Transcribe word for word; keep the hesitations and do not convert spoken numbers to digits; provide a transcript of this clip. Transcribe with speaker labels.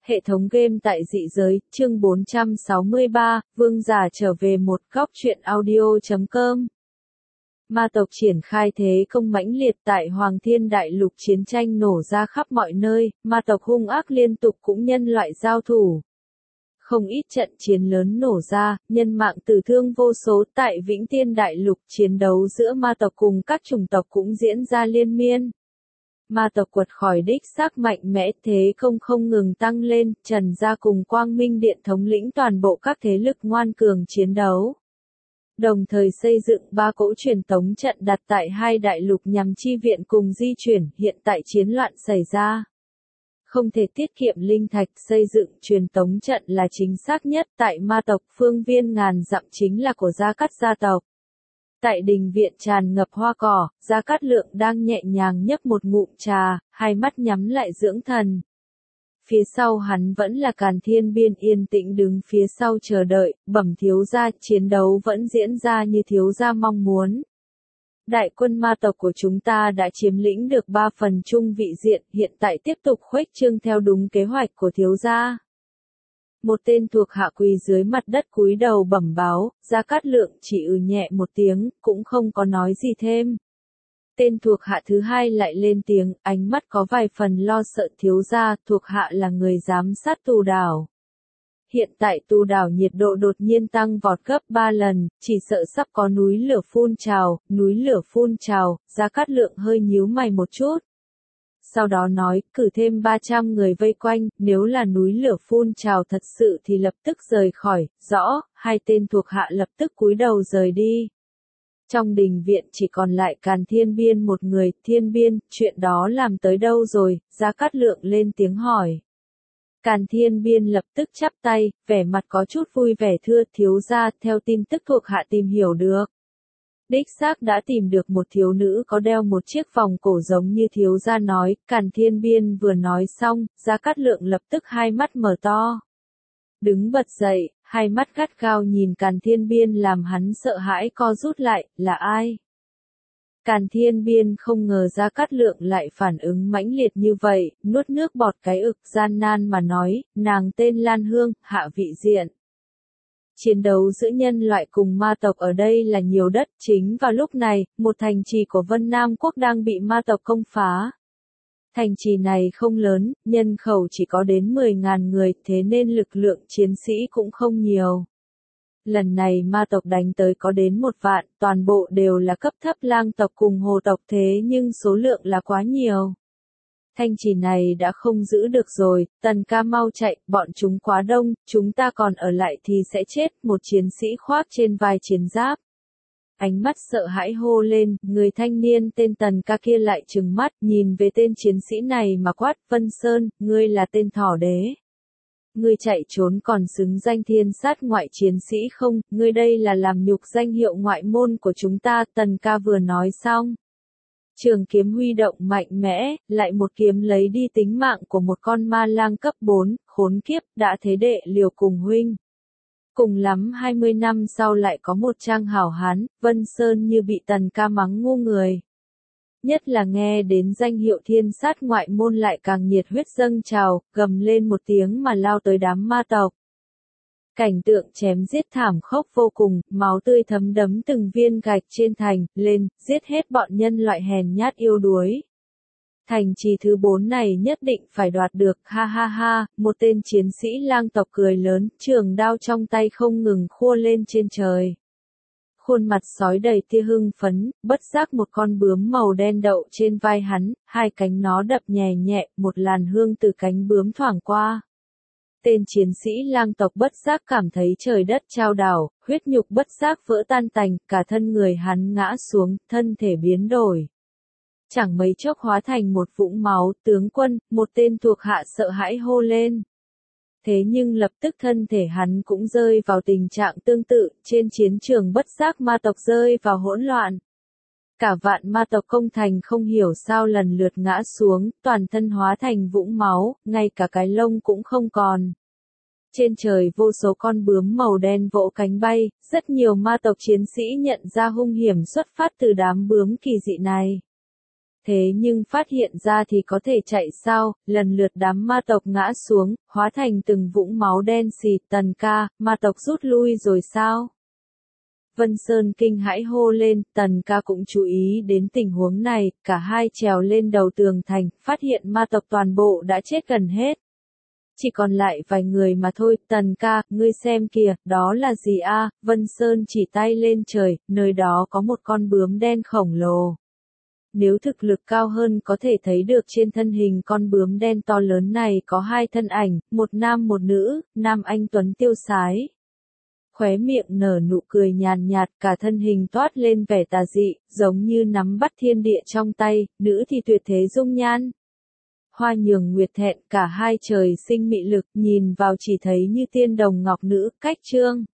Speaker 1: Hệ thống game tại dị giới, chương bốn trăm sáu mươi ba, Vương giả trở về một góc truyện audio.com. Ma tộc triển khai thế công mãnh liệt tại Hoàng Thiên Đại Lục, chiến tranh nổ ra khắp mọi nơi, ma tộc hung ác liên tục cũng nhân loại giao thủ. Không ít trận chiến lớn nổ ra, nhân mạng tử thương vô số. Tại Vĩnh Tiên Đại Lục, chiến đấu giữa ma tộc cùng các chủng tộc cũng diễn ra liên miên. Ma tộc quật khỏi đích xác mạnh mẽ, thế công không ngừng tăng lên, Trần Gia cùng Quang Minh Điện thống lĩnh toàn bộ các thế lực ngoan cường chiến đấu. Đồng thời xây dựng ba cỗ truyền tống trận đặt tại hai đại lục nhằm chi viện cùng di chuyển. Hiện tại chiến loạn xảy ra, không thể tiết kiệm linh thạch, xây dựng truyền tống trận là chính xác nhất. Tại ma tộc phương viên ngàn dặm chính là của Gia Cát gia tộc. Tại đình viện tràn ngập hoa cỏ, Gia Cát Lượng đang nhẹ nhàng nhấp một ngụm trà, hai mắt nhắm lại dưỡng thần. Phía sau hắn vẫn là Càn Thiên Biên yên tĩnh đứng phía sau chờ đợi. Bẩm thiếu gia, chiến đấu vẫn diễn ra như thiếu gia mong muốn. Đại quân ma tộc của chúng ta đã chiếm lĩnh được ba phần trung vị diện, hiện tại tiếp tục khuếch trương theo đúng kế hoạch của thiếu gia. Một tên thuộc hạ quỳ dưới mặt đất cúi đầu bẩm báo. Gia Cát Lượng chỉ ừ nhẹ một tiếng, cũng không có nói gì thêm. Tên thuộc hạ thứ hai lại lên tiếng, ánh mắt có vài phần lo sợ. Thiếu gia, thuộc hạ là người giám sát Tu Đảo. Hiện tại Tu Đảo nhiệt độ đột nhiên tăng vọt gấp ba lần, chỉ sợ sắp có núi lửa phun trào. Núi lửa phun trào. Gia Cát Lượng hơi nhíu mày một chút. Sau đó nói, cử thêm ba trăm người vây quanh, nếu là núi lửa phun trào thật sự thì lập tức rời khỏi. Rõ. Hai tên thuộc hạ lập tức cúi đầu rời đi. Trong đình viện chỉ còn lại Càn Thiên Biên một người. Thiên Biên, chuyện đó làm tới đâu rồi? Gia Cát Lượng lên tiếng hỏi. Càn Thiên Biên lập tức chắp tay, vẻ mặt có chút vui vẻ thưa thiếu gia, theo tin tức thuộc hạ tìm hiểu được. Đích xác đã tìm được một thiếu nữ có đeo một chiếc vòng cổ giống như thiếu gia nói. Càn Thiên Biên vừa nói xong, Gia Cát Lượng lập tức hai mắt mở to. Đứng bật dậy, hai mắt gắt gao nhìn Càn Thiên Biên làm hắn sợ hãi co rút lại, là ai? Càn Thiên Biên không ngờ Gia Cát Lượng lại phản ứng mãnh liệt như vậy, nuốt nước bọt cái ực gian nan mà nói, nàng tên Lan Hương, hạ vị diện. Chiến đấu giữa nhân loại cùng ma tộc ở đây là nhiều đất. Chính vào lúc này, một thành trì của Vân Nam Quốc đang bị ma tộc công phá. Thành trì này không lớn, nhân khẩu chỉ có đến mười nghìn người, thế nên lực lượng chiến sĩ cũng không nhiều. Lần này ma tộc đánh tới có đến một vạn, toàn bộ đều là cấp thấp lang tộc cùng hồ tộc, thế nhưng số lượng là quá nhiều. Thành trì này đã không giữ được rồi, Tần ca mau chạy, bọn chúng quá đông, chúng ta còn ở lại thì sẽ chết. Một chiến sĩ khoác trên vai chiến giáp. Ánh mắt sợ hãi hô lên, người thanh niên tên Tần ca kia lại trừng mắt, nhìn về tên chiến sĩ này mà quát, Vân Sơn, ngươi là tên thỏ đế. Ngươi chạy trốn còn xứng danh thiên sát ngoại chiến sĩ không, ngươi đây là làm nhục danh hiệu ngoại môn của chúng ta. Tần ca vừa nói xong. Trường kiếm huy động mạnh mẽ, lại một kiếm lấy đi tính mạng của một con ma lang cấp bốn, khốn kiếp, đã thế đệ liều cùng huynh. Cùng lắm hai mươi năm sau lại có một trang hảo hán, Vân Sơn như bị Tần ca mắng ngu người. Nhất là nghe đến danh hiệu thiên sát ngoại môn lại càng nhiệt huyết dâng trào, gầm lên một tiếng mà lao tới đám ma tộc. Cảnh tượng chém giết thảm khốc vô cùng, máu tươi thấm đẫm từng viên gạch trên thành, lên, giết hết bọn nhân loại hèn nhát yêu đuối. Thành trì thứ bốn này nhất định phải đoạt được, ha ha ha, một tên chiến sĩ lang tộc cười lớn, trường đao trong tay không ngừng khua lên trên trời. Khuôn mặt sói đầy tia hưng phấn, bất giác một con bướm màu đen đậu trên vai hắn, hai cánh nó đập nhẹ nhẹ, một làn hương từ cánh bướm thoảng qua. Tên chiến sĩ lang tộc bất giác cảm thấy trời đất chao đảo, huyết nhục bất giác vỡ tan tành, cả thân người hắn ngã xuống, thân thể biến đổi. Chẳng mấy chốc hóa thành một vũng máu. Tướng quân, một tên thuộc hạ sợ hãi hô lên. Thế nhưng lập tức thân thể hắn cũng rơi vào tình trạng tương tự, trên chiến trường bất giác ma tộc rơi vào hỗn loạn. Cả vạn ma tộc công thành không hiểu sao lần lượt ngã xuống, toàn thân hóa thành vũng máu, ngay cả cái lông cũng không còn. Trên trời vô số con bướm màu đen vỗ cánh bay, rất nhiều ma tộc chiến sĩ nhận ra hung hiểm xuất phát từ đám bướm kỳ dị này. Thế nhưng phát hiện ra thì có thể chạy sao, lần lượt đám ma tộc ngã xuống, hóa thành từng vũng máu đen xì. Tần ca, ma tộc rút lui rồi sao? Vân Sơn kinh hãi hô lên, Tần ca cũng chú ý đến tình huống này, cả hai trèo lên đầu tường thành, phát hiện ma tộc toàn bộ đã chết gần hết. Chỉ còn lại vài người mà thôi. Tần ca, ngươi xem kìa, đó là gì a? Vân Sơn chỉ tay lên trời, nơi đó có một con bướm đen khổng lồ. Nếu thực lực cao hơn có thể thấy được trên thân hình con bướm đen to lớn này có hai thân ảnh, một nam một nữ, nam anh tuấn tiêu sái. Khóe miệng nở nụ cười nhàn nhạt, cả thân hình toát lên vẻ tà dị, giống như nắm bắt thiên địa trong tay, nữ thì tuyệt thế dung nhan. Hoa nhường nguyệt thẹn, cả hai trời sinh mị lực, nhìn vào chỉ thấy như tiên đồng ngọc nữ, cách trương.